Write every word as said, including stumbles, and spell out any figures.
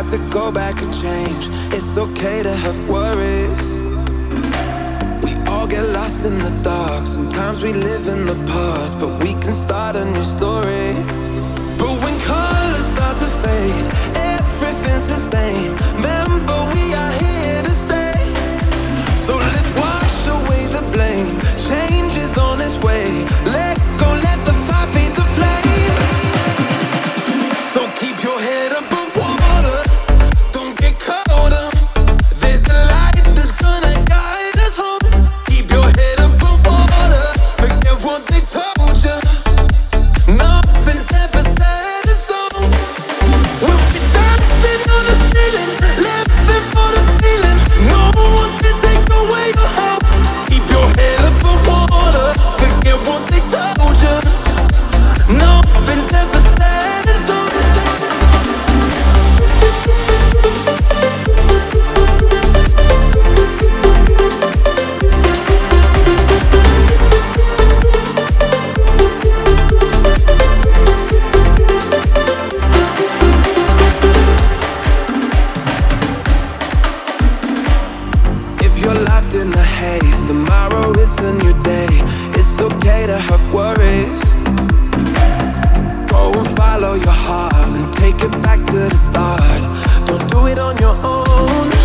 to go back and change. It's okay to have worries. We all get lost in the dark. Sometimes we live in the past, but we can start a new story. But when colors start to fade, everything's the same. Remember, we are here to stay. So let's wash away the blame. Change is on its way. Let go, let the fire feed the flame. So keep your head above water. Don't get caught up. There's a light that's gonna guide us home. Keep your head above water. Forget what they told you. Nothing's ever set in stone. We'll be dancing on the ceiling, living for the feeling. No one can take away your hope. Keep your head above water. Forget what they told you. Nothing's ever set in stone. If you're locked in the haze, tomorrow is a new day. It's okay to have worries. Go and follow your heart and take it back to the start. Don't do it on your own.